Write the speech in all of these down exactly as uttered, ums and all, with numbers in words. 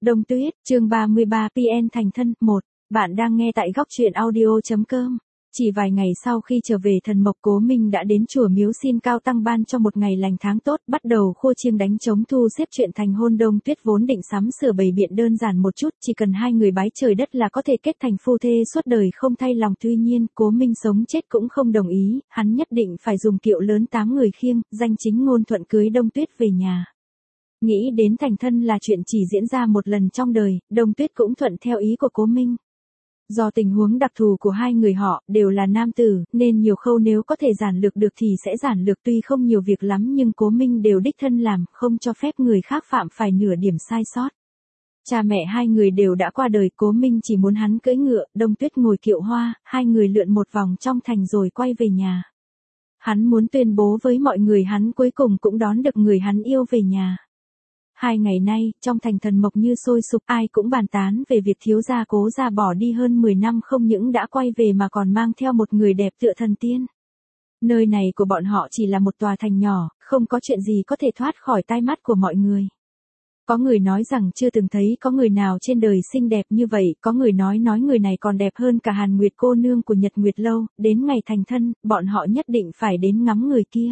Đông Tuyết, chương ba mươi ba pê en thành thân, một. Bạn đang nghe tại góc truyện audio.com. Chỉ vài ngày sau khi trở về Thần Mộc, Cố Minh đã đến chùa miếu xin cao tăng ban cho một ngày lành tháng tốt, bắt đầu khua chiêng đánh trống thu xếp chuyện thành hôn. Đông Tuyết vốn định sắm sửa bày biện đơn giản một chút, chỉ cần hai người bái trời đất là có thể kết thành phu thê suốt đời không thay lòng. Tuy nhiên, Cố Minh sống chết cũng không đồng ý, hắn nhất định phải dùng kiệu lớn tám người khiêng, danh chính ngôn thuận cưới Đông Tuyết về nhà. Nghĩ đến thành thân là chuyện chỉ diễn ra một lần trong đời, Đông Tuyết cũng thuận theo ý của Cố Minh. Do tình huống đặc thù của hai người họ đều là nam tử, nên nhiều khâu nếu có thể giản lược được thì sẽ giản lược, tuy không nhiều việc lắm nhưng Cố Minh đều đích thân làm, không cho phép người khác phạm phải nửa điểm sai sót. Cha mẹ hai người đều đã qua đời, Cố Minh chỉ muốn hắn cưỡi ngựa, Đông Tuyết ngồi kiệu hoa, hai người lượn một vòng trong thành rồi quay về nhà. Hắn muốn tuyên bố với mọi người hắn cuối cùng cũng đón được người hắn yêu về nhà. Hai ngày nay, trong thành Thần Mộc như sôi sục, ai cũng bàn tán về việc thiếu gia Cố gia bỏ đi hơn mười năm không những đã quay về mà còn mang theo một người đẹp tựa thần tiên. Nơi này của bọn họ chỉ là một tòa thành nhỏ, không có chuyện gì có thể thoát khỏi tai mắt của mọi người. Có người nói rằng chưa từng thấy có người nào trên đời xinh đẹp như vậy, có người nói nói người này còn đẹp hơn cả Hàn Nguyệt cô nương của Nhật Nguyệt Lâu, đến ngày thành thân, bọn họ nhất định phải đến ngắm người kia.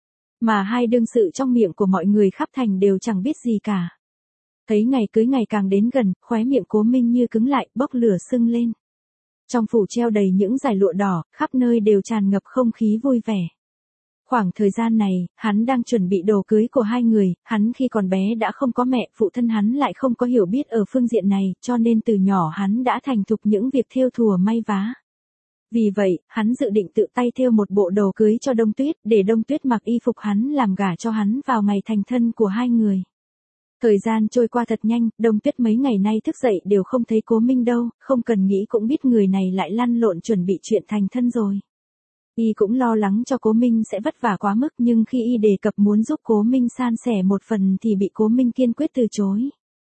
Mà hai đương sự trong miệng của mọi người khắp thành đều chẳng biết gì cả. Thấy ngày cưới ngày càng đến gần, khóe miệng Cố Minh như cứng lại, bốc lửa sưng lên. Trong phủ treo đầy những dải lụa đỏ, khắp nơi đều tràn ngập không khí vui vẻ. Khoảng thời gian này, hắn đang chuẩn bị đồ cưới của hai người, hắn khi còn bé đã không có mẹ, phụ thân hắn lại không có hiểu biết ở phương diện này, cho nên từ nhỏ hắn đã thành thục những việc thêu thùa may vá. Vì vậy, hắn dự định tự tay thêu một bộ đồ cưới cho Đông Tuyết, để Đông Tuyết mặc y phục hắn làm gả cho hắn vào ngày thành thân của hai người. Thời gian trôi qua thật nhanh, Đông Tuyết mấy ngày nay thức dậy đều không thấy Cố Minh đâu, không cần nghĩ cũng biết người này lại lăn lộn chuẩn bị chuyện thành thân rồi. Y cũng lo lắng cho Cố Minh sẽ vất vả quá mức, nhưng khi y đề cập muốn giúp Cố Minh san sẻ một phần thì bị Cố Minh kiên quyết từ chối.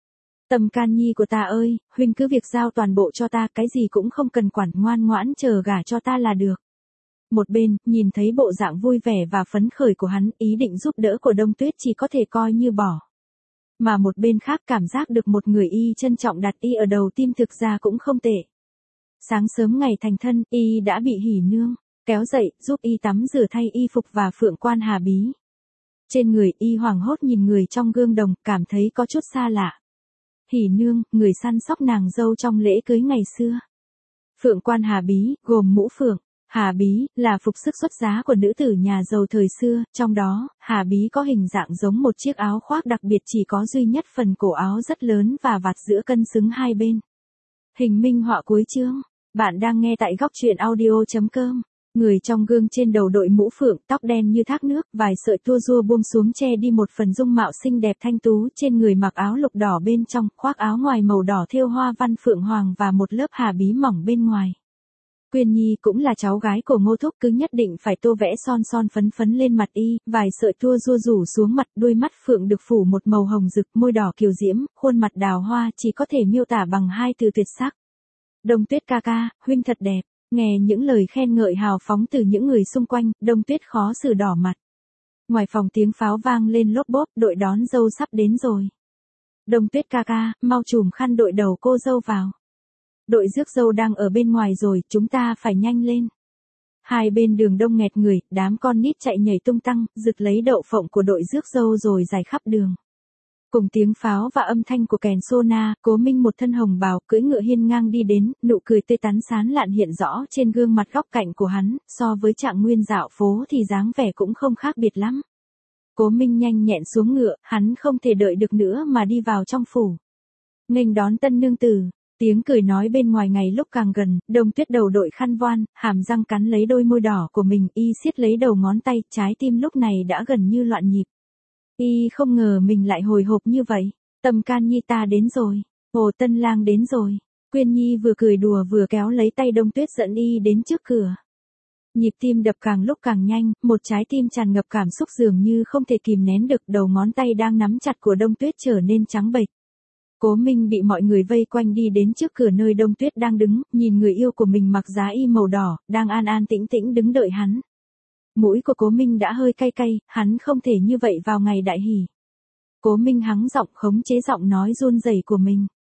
Tâm can nhi của ta ơi, huynh cứ việc giao toàn bộ cho ta, cái gì cũng không cần quản, ngoan ngoãn chờ gả cho ta là được. Một bên, nhìn thấy bộ dạng vui vẻ và phấn khởi của hắn, ý định giúp đỡ của Đông Tuyết chỉ có thể coi như bỏ. Mà một bên khác cảm giác được một người y trân trọng đặt y ở đầu tim thực ra cũng không tệ. Sáng sớm ngày thành thân, y đã bị Hỉ Nương kéo dậy, giúp y tắm rửa thay y phục và Phượng Quan Hà Bí. Trên người y hoảng hốt nhìn người trong gương đồng, cảm thấy có chút xa lạ. Hỉ Nương, người săn sóc nàng dâu trong lễ cưới ngày xưa. Phượng Quan Hà Bí, gồm mũ phượng. Hà Bí, là phục sức xuất giá của nữ tử nhà giàu thời xưa, trong đó, Hà Bí có hình dạng giống một chiếc áo khoác đặc biệt, chỉ có duy nhất phần cổ áo rất lớn và vạt giữa cân xứng hai bên. Hình minh họa cuối chương. Bạn đang nghe tại góc truyện audio.com. Người trong gương trên đầu đội mũ phượng, tóc đen như thác nước, vài sợi tua rua buông xuống che đi một phần dung mạo xinh đẹp thanh tú, trên người mặc áo lục đỏ bên trong, khoác áo ngoài màu đỏ thêu hoa văn phượng hoàng và một lớp hà bí mỏng bên ngoài. Quyên Nhi cũng là cháu gái của Ngô Thúc, cứ nhất định phải tô vẽ son son phấn phấn lên mặt y, vài sợi tua rua rủ xuống mặt, đuôi mắt phượng được phủ một màu hồng rực, môi đỏ kiều diễm, khuôn mặt đào hoa, chỉ có thể miêu tả bằng hai từ tuyệt sắc. Đông Tuyết ca ca, huynh thật đẹp. Nghe những lời khen ngợi hào phóng từ những người xung quanh, Đông Tuyết khó xử đỏ mặt. Ngoài phòng tiếng pháo vang lên lốp bốp, đội đón dâu sắp đến rồi. Đông Tuyết ca ca, mau chùm khăn đội đầu cô dâu vào. Đội rước dâu đang ở bên ngoài rồi, chúng ta phải nhanh lên. Hai bên đường đông nghẹt người, đám con nít chạy nhảy tung tăng, rực lấy đậu phộng của đội rước dâu rồi dài khắp đường. Cùng tiếng pháo và âm thanh của kèn sô na, Cố Minh một thân hồng bào, cưỡi ngựa hiên ngang đi đến, nụ cười tươi tắn sán lạn hiện rõ trên gương mặt góc cạnh của hắn, so với Trạng Nguyên dạo phố thì dáng vẻ cũng không khác biệt lắm. Cố Minh nhanh nhẹn xuống ngựa, hắn không thể đợi được nữa mà đi vào trong phủ. Nghênh đón tân nương tử, tiếng cười nói bên ngoài ngày lúc càng gần, Đông Tuyết đầu đội khăn voan, hàm răng cắn lấy đôi môi đỏ của mình, y siết lấy đầu ngón tay, trái tim lúc này đã gần như loạn nhịp. Y không ngờ mình lại hồi hộp như vậy. Tâm can nhi ta đến rồi. Hồ tân lang đến rồi. Quyên Nhi vừa cười đùa vừa kéo lấy tay Đông Tuyết dẫn y đến trước cửa. Nhịp tim đập càng lúc càng nhanh, một trái tim tràn ngập cảm xúc dường như không thể kìm nén được, đầu ngón tay đang nắm chặt của Đông Tuyết trở nên trắng bệch. Cố Minh bị mọi người vây quanh đi đến trước cửa nơi Đông Tuyết đang đứng, nhìn người yêu của mình mặc giá y màu đỏ, đang an an tĩnh tĩnh đứng đợi hắn. Mũi của Cố Minh đã hơi cay cay, hắn không thể như vậy vào ngày đại hỷ. Cố Minh hắng giọng khống chế giọng nói run rẩy của mình.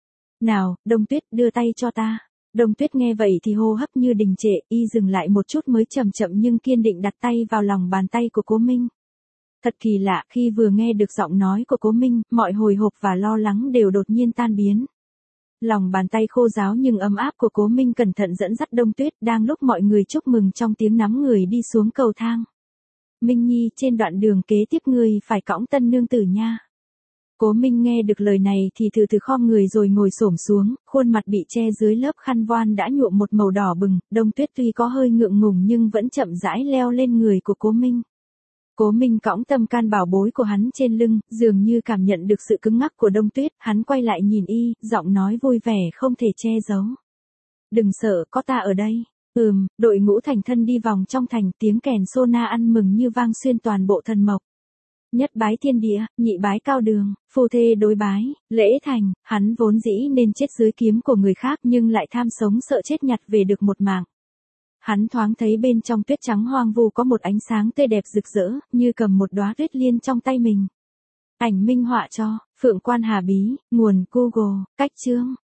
Nào, Đông Tuyết, đưa tay cho ta. Đông Tuyết nghe vậy thì hô hấp như đình trệ, y dừng lại một chút mới chậm chậm nhưng kiên định đặt tay vào lòng bàn tay của Cố Minh. Thật kỳ lạ, khi vừa nghe được giọng nói của Cố Minh, mọi hồi hộp và lo lắng đều đột nhiên tan biến. Lòng bàn tay khô ráo nhưng ấm áp của Cố Minh cẩn thận dẫn dắt Đông Tuyết đang lúc mọi người chúc mừng trong tiếng nắm người đi xuống cầu thang. Minh Nhi, trên đoạn đường kế tiếp ngươi phải cõng tân nương tử nha. Cố Minh nghe được lời này thì từ từ khom người rồi ngồi xổm xuống, khuôn mặt bị che dưới lớp khăn voan đã nhuộm một màu đỏ bừng, Đông Tuyết tuy có hơi ngượng ngùng nhưng vẫn chậm rãi leo lên người của Cố Minh. Cố Minh cõng tâm can bảo bối của hắn trên lưng, dường như cảm nhận được sự cứng ngắc của Đông Tuyết, hắn quay lại nhìn y, giọng nói vui vẻ không thể che giấu. Đừng sợ, có ta ở đây. Ừm, đội ngũ thành thân đi vòng trong thành, tiếng kèn sô na ăn mừng như vang xuyên toàn bộ thần mộc. Nhất bái thiên địa, nhị bái cao đường, phu thê đối bái, lễ thành, hắn vốn dĩ nên chết dưới kiếm của người khác nhưng lại tham sống sợ chết nhặt về được một mạng. Hắn thoáng thấy bên trong tuyết trắng hoang vu có một ánh sáng tươi đẹp rực rỡ, như cầm một đóa tuyết liên trong tay mình. Ảnh minh họa cho, Phượng Quan Hà Bí, nguồn Google, cách chương.